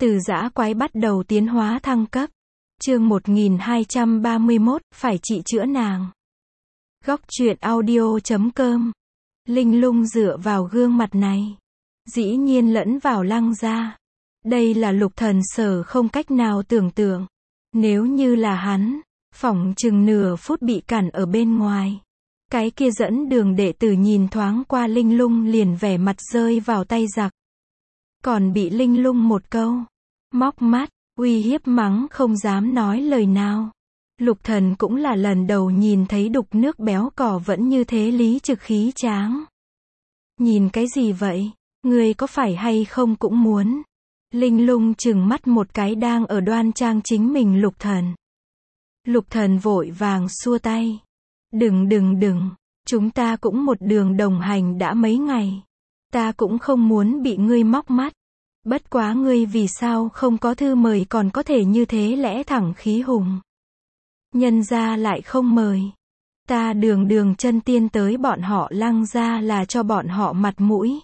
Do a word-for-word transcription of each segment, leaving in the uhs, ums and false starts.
Từ dã quái bắt đầu tiến hóa thăng cấp. Chương một nghìn hai trăm ba mươi mốt, phải trị chữa nàng. Góc truyện audio chấm com. Linh Lung dựa vào gương mặt này, dĩ nhiên lẫn vào Lăng gia. Đây là Lục Thần Sở không cách nào tưởng tượng. Nếu như là hắn, phỏng chừng nửa phút bị cản ở bên ngoài. Cái kia dẫn đường đệ tử nhìn thoáng qua Linh Lung liền vẻ mặt rơi vào tay giặc. Còn bị Linh Lung một câu móc mắt, uy hiếp mắng không dám nói lời nào. Lục Thần cũng là lần đầu nhìn thấy đục nước béo cò vẫn như thế lý trực khí tráng. Nhìn cái gì vậy? Ngươi có phải hay không cũng muốn? Linh Lung trừng mắt một cái đang ở đoan trang chính mình Lục Thần. Lục Thần vội vàng xua tay. Đừng đừng đừng, chúng ta cũng một đường đồng hành đã mấy ngày. Ta cũng không muốn bị ngươi móc mắt. Bất quá ngươi vì sao không có thư mời còn có thể như thế lẽ thẳng khí hùng. Nhân gia lại không mời. Ta đường đường chân tiên tới bọn họ Lăng gia là cho bọn họ mặt mũi.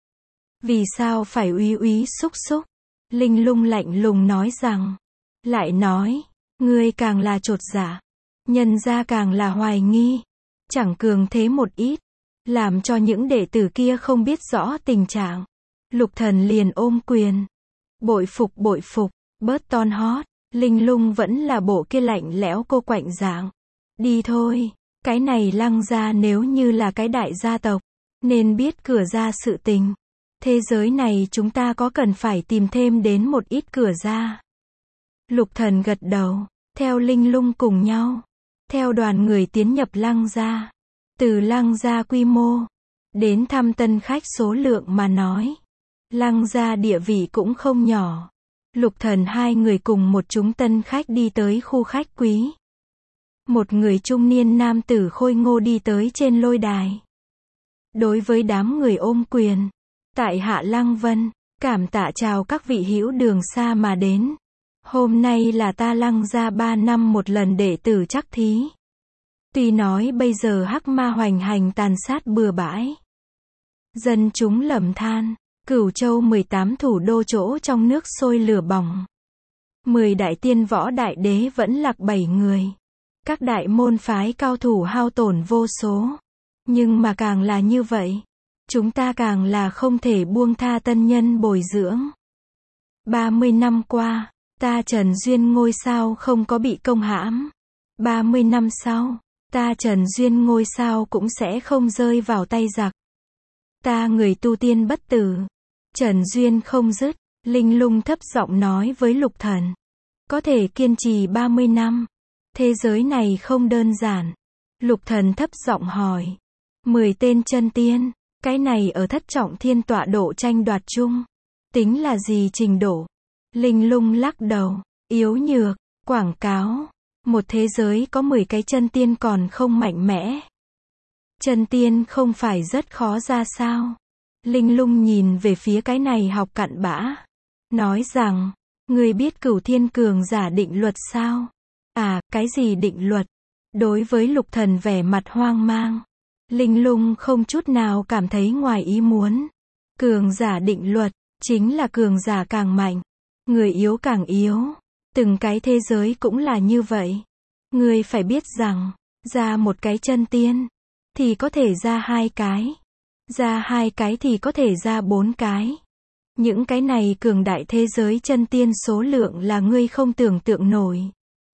Vì sao phải úy úy xúc xúc? Linh Lung lạnh lùng nói rằng. Lại nói, ngươi càng là chột dạ, nhân gia càng là hoài nghi. Chẳng cường thế một ít, làm cho những đệ tử kia không biết rõ tình trạng. Lục Thần liền ôm quyền. Bội phục bội phục, bớt ton hót. Linh Lung vẫn là bộ kia lạnh lẽo cô quạnh dạng. Đi thôi, cái này Lăng gia nếu như là cái đại gia tộc, nên biết cửa ra sự tình. Thế giới này chúng ta có cần phải tìm thêm đến một ít cửa ra. Lục Thần gật đầu, theo Linh Lung cùng nhau. Theo đoàn người tiến nhập Lăng gia. Từ Lăng gia quy mô, đến thăm tân khách số lượng mà nói. Lăng gia địa vị cũng không nhỏ. Lục Thần hai người cùng một chúng tân khách đi tới khu khách quý. Một người trung niên nam tử khôi ngô đi tới trên lôi đài. Đối với đám người ôm quyền. Tại hạ Lăng Vân, cảm tạ chào các vị hữu đường xa mà đến. Hôm nay là ta Lăng gia ba năm một lần đệ tử chắc thí. Tuy nói bây giờ hắc ma hoành hành tàn sát bừa bãi. Dân chúng lầm than. Cửu Châu mười tám thủ đô chỗ trong nước sôi lửa bỏng. mười đại tiên võ đại đế vẫn lạc bảy người. Các đại môn phái cao thủ hao tổn vô số. Nhưng mà càng là như vậy, chúng ta càng là không thể buông tha tân nhân bồi dưỡng. ba mươi năm qua, ta Trần Duyên ngôi sao không có bị công hãm. ba mươi năm sau, ta Trần Duyên ngôi sao cũng sẽ không rơi vào tay giặc. Ta người tu tiên bất tử. Trần Duyên không dứt, Linh Lung thấp giọng nói với Lục Thần. Có thể kiên trì ba mươi năm. Thế giới này không đơn giản. Lục Thần thấp giọng hỏi. mười tên chân tiên, cái này ở thất trọng thiên tọa độ tranh đoạt chung. Tính là gì trình độ? Linh Lung lắc đầu. Yếu nhược, quảng cáo. Một thế giới có mười cái chân tiên còn không mạnh mẽ. Chân tiên không phải rất khó ra sao? Linh Lung nhìn về phía cái này học cặn bã. Nói rằng, ngươi biết cửu thiên cường giả định luật sao? À, cái gì định luật? Đối với Lục Thần vẻ mặt hoang mang. Linh Lung không chút nào cảm thấy ngoài ý muốn. Cường giả định luật, chính là cường giả càng mạnh. Người yếu càng yếu. Từng cái thế giới cũng là như vậy. Ngươi phải biết rằng, ra một cái chân tiên, thì có thể ra hai cái. Ra hai cái thì có thể ra bốn cái. Những cái này cường đại thế giới chân tiên số lượng là ngươi không tưởng tượng nổi.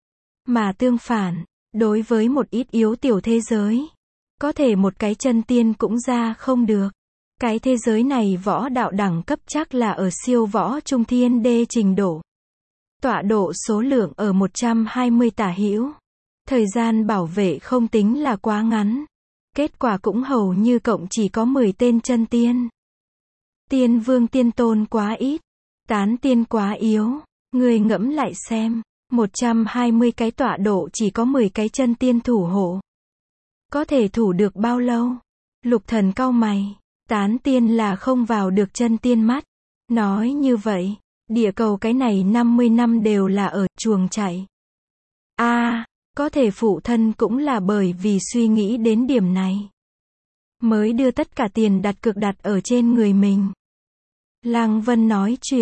Mà tương phản, đối với một ít yếu tiểu thế giới, có thể một cái chân tiên cũng ra không được. Cái thế giới này võ đạo đẳng cấp chắc là ở siêu võ trung thiên đê trình độ. Tọa độ số lượng ở một trăm hai mươi tả hữu. Thời gian bảo vệ không tính là quá ngắn. Kết quả cũng hầu như cộng chỉ có mười tên chân tiên. Tiên vương tiên tôn quá ít. Tán tiên quá yếu. Người ngẫm lại xem. một trăm hai mươi cái tọa độ chỉ có mười cái chân tiên thủ hộ. Có thể thủ được bao lâu? Lục Thần cau mày. Tán tiên là không vào được chân tiên mắt. Nói như vậy, địa cầu cái này năm mươi năm đều là ở chuồng chạy. A, à, có thể phụ thân cũng là bởi vì suy nghĩ đến điểm này. Mới đưa tất cả tiền đặt cược đặt ở trên người mình. Lăng Vân nói chuyện,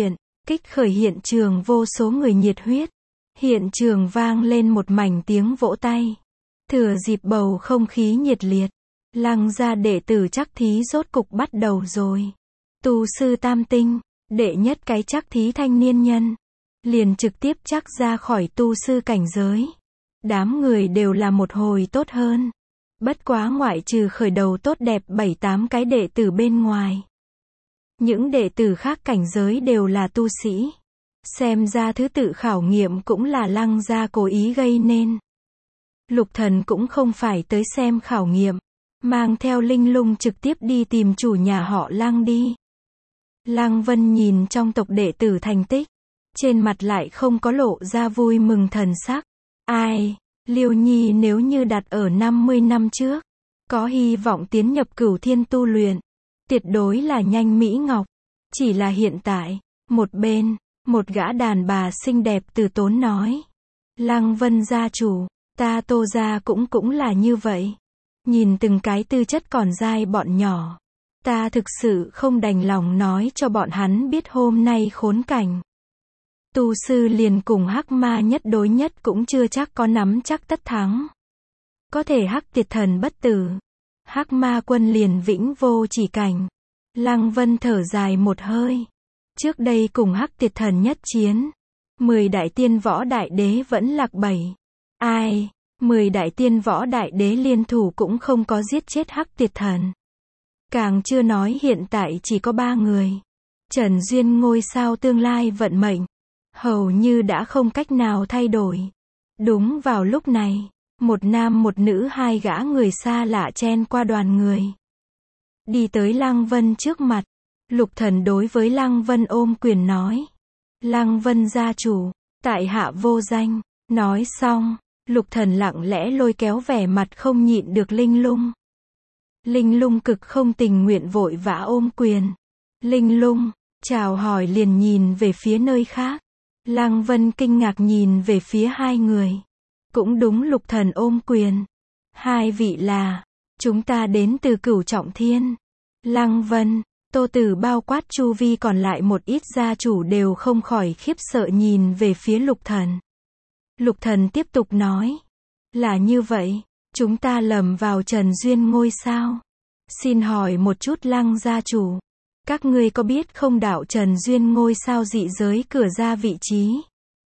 kích khởi hiện trường vô số người nhiệt huyết. Hiện trường vang lên một mảnh tiếng vỗ tay. Thừa dịp bầu không khí nhiệt liệt, Lăng gia đệ tử chắc thí rốt cục bắt đầu rồi. Tu sư tam tinh, đệ nhất cái chắc thí thanh niên nhân, liền trực tiếp chắc ra khỏi tu sư cảnh giới. Đám người đều là một hồi tốt hơn. Bất quá ngoại trừ khởi đầu tốt đẹp bảy tám cái đệ tử bên ngoài. Những đệ tử khác cảnh giới đều là tu sĩ. Xem ra thứ tự khảo nghiệm cũng là Lăng gia cố ý gây nên. Lục Thần cũng không phải tới xem khảo nghiệm, mang theo Linh Lung trực tiếp đi tìm chủ nhà họ Lăng đi. Lăng Vân nhìn trong tộc đệ tử thành tích, trên mặt lại không có lộ ra vui mừng thần sắc. Ai, Liêu Nhi nếu như đặt ở năm mươi năm trước, có hy vọng tiến nhập cửu thiên tu luyện, tuyệt đối là nhanh mỹ ngọc. Chỉ là hiện tại, một bên, một gã đàn bà xinh đẹp từ tốn nói. Lăng Vân gia chủ, ta Tô gia cũng cũng là như vậy. Nhìn từng cái tư chất còn dai bọn nhỏ, ta thực sự không đành lòng nói cho bọn hắn biết hôm nay khốn cảnh. Tu sư liền cùng Hắc Ma nhất đối nhất cũng chưa chắc có nắm chắc tất thắng. Có thể Hắc Tiệt Thần bất tử, Hắc Ma quân liền vĩnh vô chỉ cảnh. Lăng Vân thở dài một hơi. Trước đây cùng Hắc Tiệt Thần nhất chiến, mười đại tiên võ đại đế vẫn lạc bảy. Ai, mười đại tiên võ đại đế liên thủ cũng không có giết chết Hắc Tiệt Thần. Càng chưa nói hiện tại chỉ có ba người. Trần Duyên ngôi sao tương lai vận mệnh, hầu như đã không cách nào thay đổi. Đúng vào lúc này, một nam một nữ hai gã người xa lạ chen qua đoàn người. Đi tới Lăng Vân trước mặt. Lục Thần đối với Lăng Vân ôm quyền nói. Lăng Vân gia chủ, tại hạ vô danh. Nói xong, Lục Thần lặng lẽ lôi kéo vẻ mặt không nhịn được Linh Lung. Linh Lung cực không tình nguyện vội vã ôm quyền. Linh Lung, chào hỏi liền nhìn về phía nơi khác. Lăng Vân kinh ngạc nhìn về phía hai người. Cũng đúng, Lục Thần ôm quyền. Hai vị là, chúng ta đến từ Cửu Trọng Thiên. Lăng Vân, Tô Tử bao quát chu vi còn lại một ít gia chủ đều không khỏi khiếp sợ nhìn về phía Lục Thần. Lục Thần tiếp tục nói. Là như vậy, chúng ta lầm vào Trần Duyên ngôi sao. Xin hỏi một chút Lăng gia chủ, các ngươi có biết không đạo Trần Duyên ngôi sao dị giới cửa ra vị trí?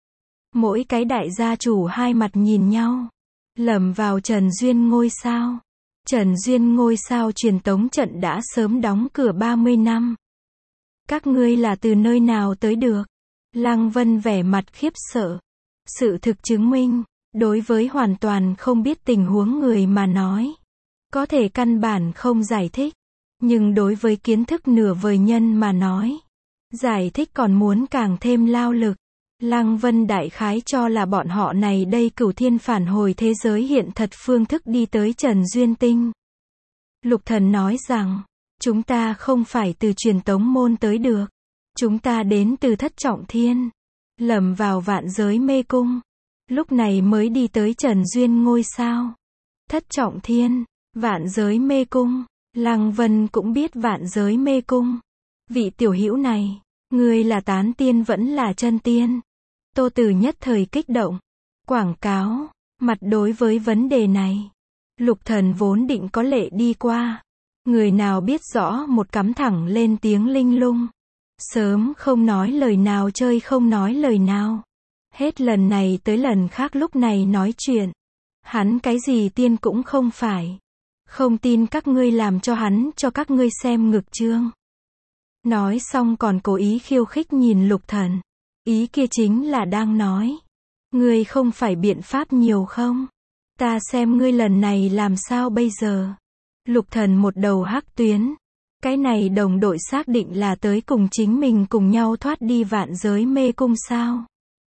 Mỗi cái đại gia chủ hai mặt nhìn nhau. Lầm vào Trần Duyên ngôi sao. Trần Duyên ngôi sao truyền tống trận đã sớm đóng cửa ba mươi năm. Các ngươi là từ nơi nào tới được? Lăng Vân vẻ mặt khiếp sợ. Sự thực chứng minh, đối với hoàn toàn không biết tình huống người mà nói, có thể căn bản không giải thích. Nhưng đối với kiến thức nửa vời nhân mà nói, giải thích còn muốn càng thêm lao lực. Lăng Vân đại khái cho là bọn họ này đây cửu thiên phản hồi thế giới hiện thật phương thức đi tới Trần Duyên Tinh. Lục Thần nói rằng, chúng ta không phải từ truyền tống môn tới được. Chúng ta đến từ Thất Trọng Thiên. Lầm vào vạn giới mê cung. Lúc này mới đi tới Trần Duyên ngôi sao. Thất Trọng Thiên, vạn giới mê cung. Lăng Vân cũng biết vạn giới mê cung. Vị tiểu hữu này, ngươi là tán tiên vẫn là chân tiên? Tô Tử nhất thời kích động. Quảng cáo, mặt đối với vấn đề này. Lục Thần vốn định có lệ đi qua. Người nào biết rõ một cắm thẳng lên tiếng Linh Lung. Sớm không nói lời nào chơi không nói lời nào. Hết lần này tới lần khác lúc này nói chuyện. Hắn cái gì tiên cũng không phải. Không tin các ngươi làm cho hắn cho các ngươi xem ngực trương. Nói xong còn cố ý khiêu khích nhìn Lục Thần. Ý kia chính là đang nói. Ngươi không phải biện pháp nhiều không? Ta xem ngươi lần này làm sao bây giờ? Lục Thần một đầu hắc tuyến. Cái này đồng đội xác định là tới cùng chính mình cùng nhau thoát đi vạn giới mê cung sao?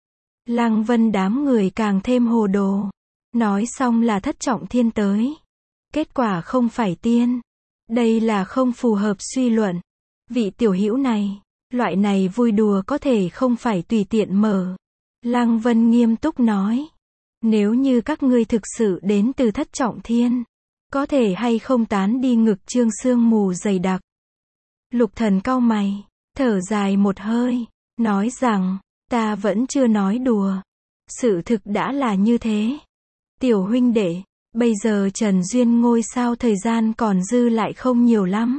Lăng Vân đám người càng thêm hồ đồ. Nói xong là Thất Trọng Thiên tới. Kết quả không phải tiên. Đây là không phù hợp suy luận. Vị tiểu hữu này, loại này vui đùa có thể không phải tùy tiện mở. Lăng Vân nghiêm túc nói. Nếu như các ngươi thực sự đến từ Thất Trọng Thiên, có thể hay không tán đi ngực trương sương mù dày đặc. Lục Thần cau mày, thở dài một hơi, nói rằng, ta vẫn chưa nói đùa. Sự thực đã là như thế. Tiểu huynh đệ, bây giờ Trần Duyên ngôi sao thời gian còn dư lại không nhiều lắm.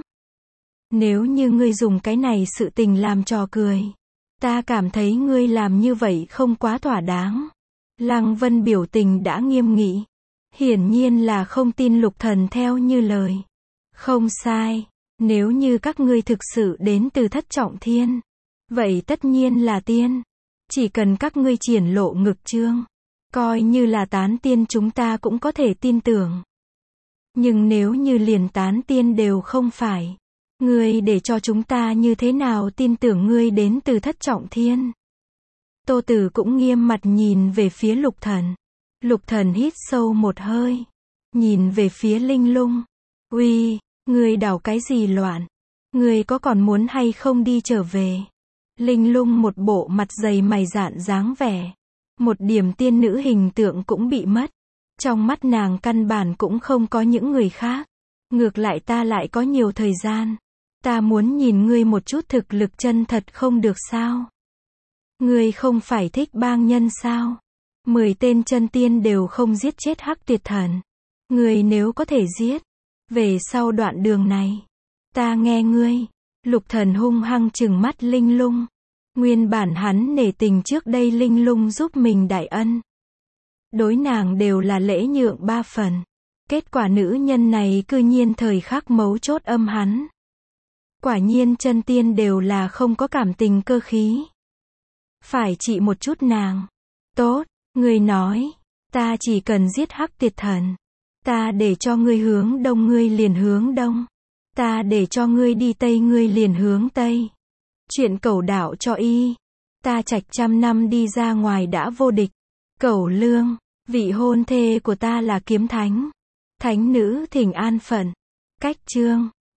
Nếu như ngươi dùng cái này sự tình làm trò cười, ta cảm thấy ngươi làm như vậy không quá thỏa đáng. Lăng Vân biểu tình đã nghiêm nghị. Hiển nhiên là không tin Lục Thần theo như lời. Không sai, nếu như các ngươi thực sự đến từ Thất Trọng Thiên, vậy tất nhiên là tiên. Chỉ cần các ngươi triển lộ ngực trương, coi như là tán tiên chúng ta cũng có thể tin tưởng. Nhưng nếu như liền tán tiên đều không phải, ngươi để cho chúng ta như thế nào tin tưởng ngươi đến từ Thất Trọng Thiên? Tô Tử cũng nghiêm mặt nhìn về phía Lục Thần. Lục Thần hít sâu một hơi, nhìn về phía Linh Lung. Uy, ngươi đảo cái gì loạn? Ngươi có còn muốn hay không đi trở về? Linh Lung một bộ mặt dày mày dạn dáng vẻ. Một điểm tiên nữ hình tượng cũng bị mất. Trong mắt nàng căn bản cũng không có những người khác. Ngược lại ta lại có nhiều thời gian. Ta muốn nhìn ngươi một chút thực lực chân thật không được sao? Ngươi không phải thích bang nhân sao? Mười tên chân tiên đều không giết chết Hắc Tuyệt Thần. Ngươi nếu có thể giết, về sau đoạn đường này, ta nghe ngươi. Lục Thần hung hăng trừng mắt Linh Lung. Nguyên bản hắn nể tình trước đây Linh Lung giúp mình đại ân. Đối nàng đều là lễ nhượng ba phần. Kết quả nữ nhân này cư nhiên thời khắc mấu chốt âm hắn. Quả nhiên chân tiên đều là không có cảm tình cơ khí. Phải trị một chút nàng. Tốt, ngươi nói, ta chỉ cần giết Hắc Tuyệt Thần. Ta để cho ngươi hướng đông ngươi liền hướng đông. Ta để cho ngươi đi tây ngươi liền hướng tây. Chuyện Cẩu đạo cho y. Ta Trạch trăm năm đi ra ngoài đã vô địch. Cẩu Lương, vị hôn thê của ta là Kiếm Thánh. Thánh nữ thỉnh an phận. Cách chương